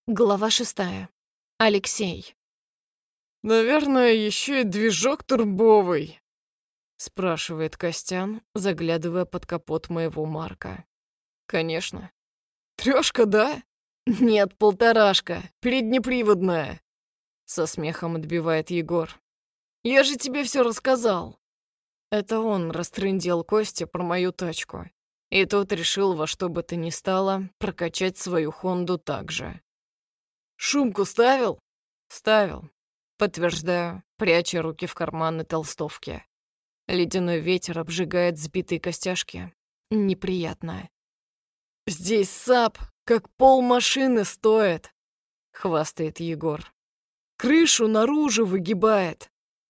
Глава 6. Алексей. «Наверное, еще и движок турбовый», — спрашивает Костян, заглядывая под капот моего Марка. «Конечно». «Трёшка, да?» «Нет, полторашка, переднеприводная», — со смехом отбивает Егор. «Я же тебе все рассказал». Это он растрындел Косте про мою тачку, и тот решил во что бы то ни стало прокачать свою Хонду так же. «Шумку ставил?» «Ставил», — подтверждаю, пряча руки в карманы толстовки. Ледяной ветер обжигает сбитые костяшки. Неприятно. «Здесь САП, как полмашины стоит», — хвастает Егор. «Крышу наружу выгибает».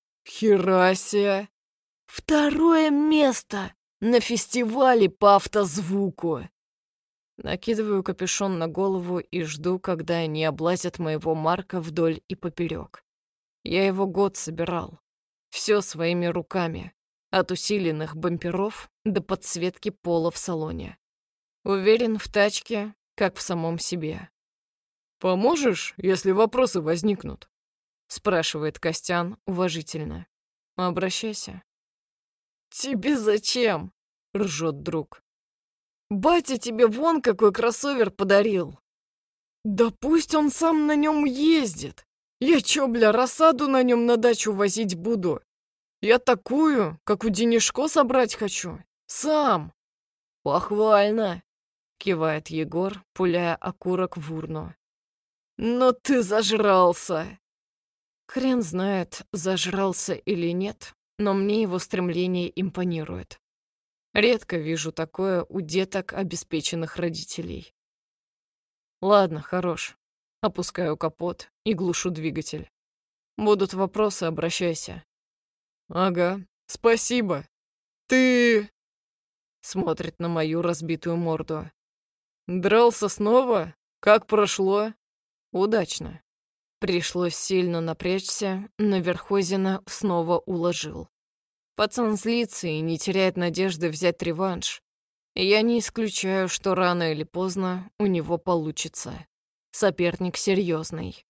«Херасия!» «Второе место на фестивале по автозвуку». Накидываю капюшон на голову и жду, когда они облазят моего Марка вдоль и поперек. Я его год собирал. Все своими руками. От усиленных бамперов до подсветки пола в салоне. Уверен в тачке, как в самом себе. «Поможешь, если вопросы возникнут?» — спрашивает Костян уважительно. «Обращайся». «Тебе зачем?» — ржет друг. «Батя тебе вон какой кроссовер подарил». «Да пусть он сам на нем ездит. Я чё, бля, рассаду на нем на дачу возить буду? Я такую, как у Денишко, собрать хочу. Сам». «Похвально», — кивает Егор, пуляя окурок в урну. «Но ты зажрался». Хрен знает, зажрался или нет, но мне его стремление импонирует. Редко вижу такое у деток обеспеченных родителей. Ладно, хорош. Опускаю капот и глушу двигатель. Будут вопросы, обращайся. Ага, спасибо. Ты... Смотрит на мою разбитую морду. Дрался снова? Как прошло? Удачно. Пришлось сильно напрячься, но Верхозина снова уложил. Пацан злится и не теряет надежды взять реванш. И я не исключаю, что рано или поздно у него получится. Соперник серьезный.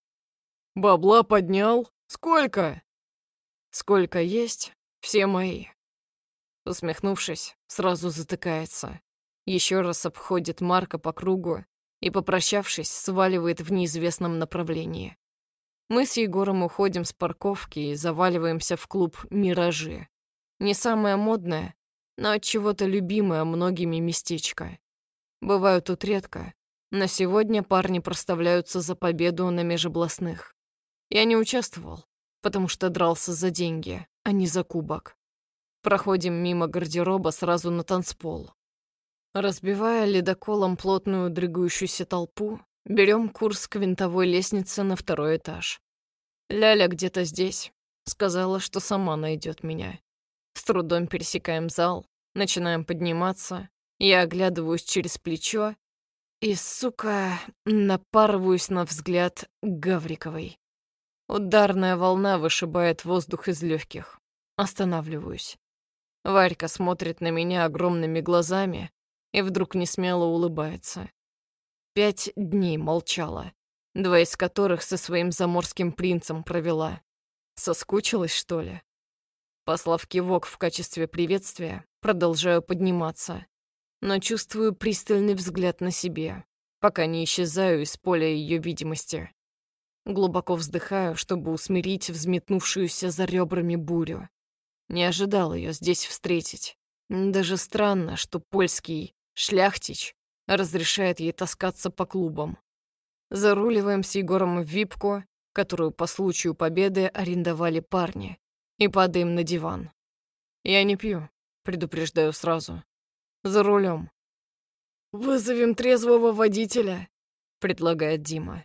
«Бабла поднял? Сколько?» «Сколько есть, все мои». Усмехнувшись, сразу затыкается. Еще раз обходит Марка по кругу и, попрощавшись, сваливает в неизвестном направлении. Мы с Егором уходим с парковки и заваливаемся в клуб «Миражи». Не самое модное, но от чего-то любимое многими местечко. Бываю тут редко, но сегодня парни проставляются за победу на межобластных. Я не участвовал, потому что дрался за деньги, а не за кубок. Проходим мимо гардероба сразу на танцпол. Разбивая ледоколом плотную дрыгающуюся толпу, берем курс к винтовой лестнице на второй этаж. Ляля где-то здесь. Сказала, что сама найдет меня. С трудом пересекаем зал, начинаем подниматься. Я оглядываюсь через плечо и, сука, напарываюсь на взгляд Гавриковой. Ударная волна вышибает воздух из легких. Останавливаюсь. Варька смотрит на меня огромными глазами и вдруг несмело улыбается. 5 дней молчала, 2 из которых со своим заморским принцем провела. Соскучилась, что ли? Послав кивок в качестве приветствия, продолжаю подниматься, но чувствую пристальный взгляд на себе, пока не исчезаю из поля ее видимости. Глубоко вздыхаю, чтобы усмирить взметнувшуюся за ребрами бурю. Не ожидал ее здесь встретить. Даже странно, что польский шляхтич разрешает ей таскаться по клубам. Заруливаем с Егором в випку, которую по случаю победы арендовали парни, и падаем на диван. Я не пью, предупреждаю сразу. За рулем. «Вызовем трезвого водителя», — предлагает Дима.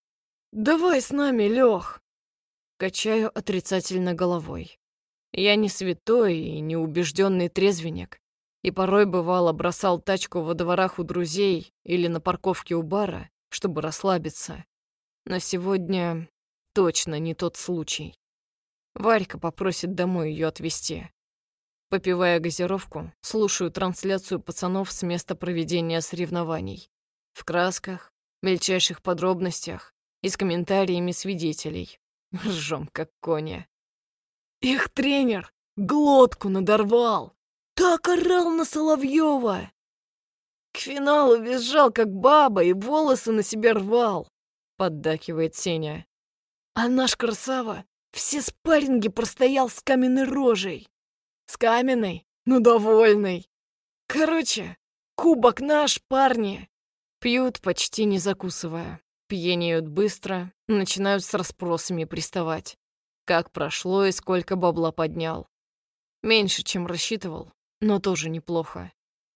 «Давай с нами, Лёх!» Качаю отрицательно головой. Я не святой и не убежденный трезвенник, и порой бывало бросал тачку во дворах у друзей или на парковке у бара, чтобы расслабиться. Но сегодня точно не тот случай. Варька попросит домой ее отвезти. Попивая газировку, слушаю трансляцию пацанов с места проведения соревнований. В красках, мельчайших подробностях и с комментариями свидетелей. Ржем, как кони. Их тренер глотку надорвал. Так орал на Соловьева. К финалу визжал, как баба, и волосы на себе рвал, поддакивает Сеня. А наш красава все спарринги простоял с каменной рожей. С каменной, но довольной. Короче, кубок наш, парни. Пьют, почти не закусывая. Пьянеют быстро, начинают с расспросами приставать. Как прошло и сколько бабла поднял. Меньше, чем рассчитывал, но тоже неплохо.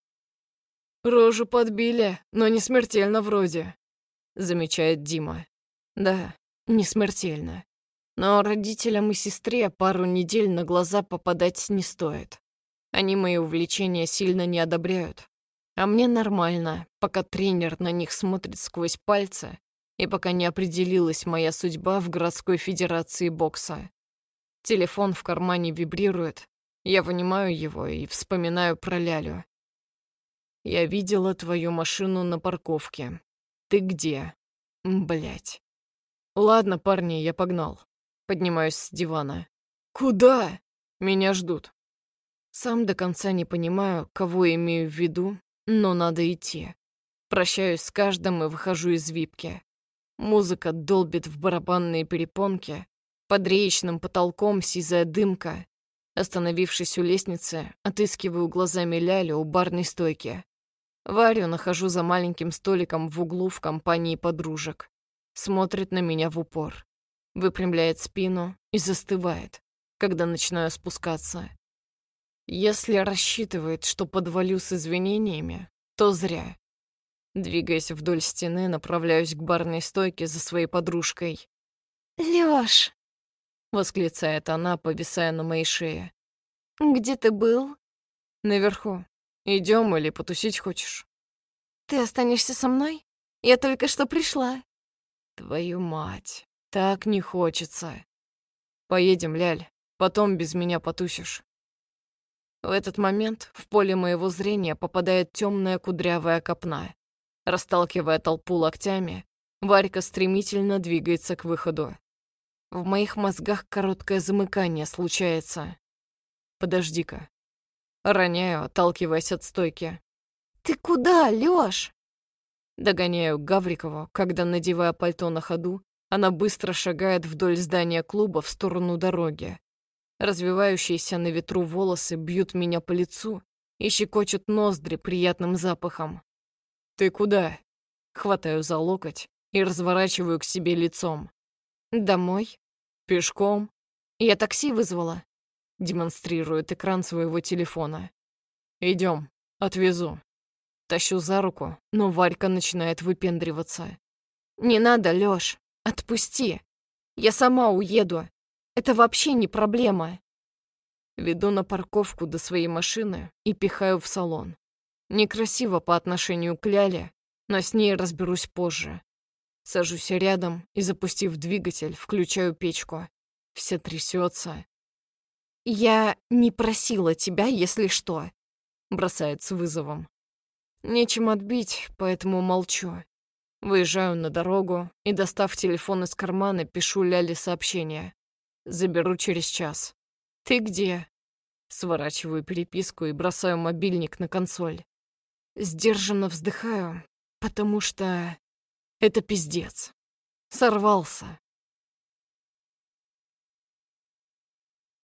«Рожу подбили, но не смертельно вроде», — замечает Дима. «Да, не смертельно. Но родителям и сестре пару недель на глаза попадать не стоит. Они мои увлечения сильно не одобряют. А мне нормально, пока тренер на них смотрит сквозь пальцы и пока не определилась моя судьба в городской федерации бокса. Телефон в кармане вибрирует, я вынимаю его и вспоминаю про Лялю. «Я видела твою машину на парковке. Ты где? Блять. Ладно, парни, я погнал. Поднимаюсь с дивана. Куда? Меня ждут. Сам до конца не понимаю, кого имею в виду, но надо идти. Прощаюсь с каждым и выхожу из випки. Музыка долбит в барабанные перепонки. Под реечным потолком сизая дымка. Остановившись у лестницы, отыскиваю глазами Лялю у барной стойки. Варю нахожу за маленьким столиком в углу в компании подружек. Смотрит на меня в упор. Выпрямляет спину и застывает, когда начинаю спускаться. Если рассчитывает, что подвалю с извинениями, то зря. Двигаясь вдоль стены, направляюсь к барной стойке за своей подружкой. «Лёш!» — восклицает она, повисая на моей шее. «Где ты был?» «Наверху. Идем или потусить хочешь?» «Ты останешься со мной? Я только что пришла». «Твою мать, так не хочется. Поедем, Ляль, потом без меня потусишь». В этот момент в поле моего зрения попадает темная кудрявая копна. Расталкивая толпу локтями, Варька стремительно двигается к выходу. В моих мозгах короткое замыкание случается. «Подожди-ка». Роняю, отталкиваясь от стойки. «Ты куда, Лёш?» Догоняю Гаврикову, когда, надевая пальто на ходу, она быстро шагает вдоль здания клуба в сторону дороги. Развивающиеся на ветру волосы бьют меня по лицу и щекочут ноздри приятным запахом. «Ты куда?» Хватаю за локоть и разворачиваю к себе лицом. «Домой. «Пешком?» Я такси вызвала». Демонстрирует экран своего телефона. «Идем, отвезу». Тащу за руку, но Варька начинает выпендриваться. «Не надо, Лёш, отпусти. Я сама уеду. Это вообще не проблема». Веду на парковку до своей машины и пихаю в салон. Некрасиво по отношению к Ляле, но с ней разберусь позже. Сажусь рядом и, запустив двигатель, включаю печку. Вся трясется. «Я не просила тебя, если что», — бросает с вызовом. Нечем отбить, поэтому молчу. Выезжаю на дорогу и, достав телефон из кармана, пишу Ляле сообщение. Заберу через час. «Ты где?» Сворачиваю переписку и бросаю мобильник на консоль. Сдержанно вздыхаю, потому что это пиздец. Сорвался.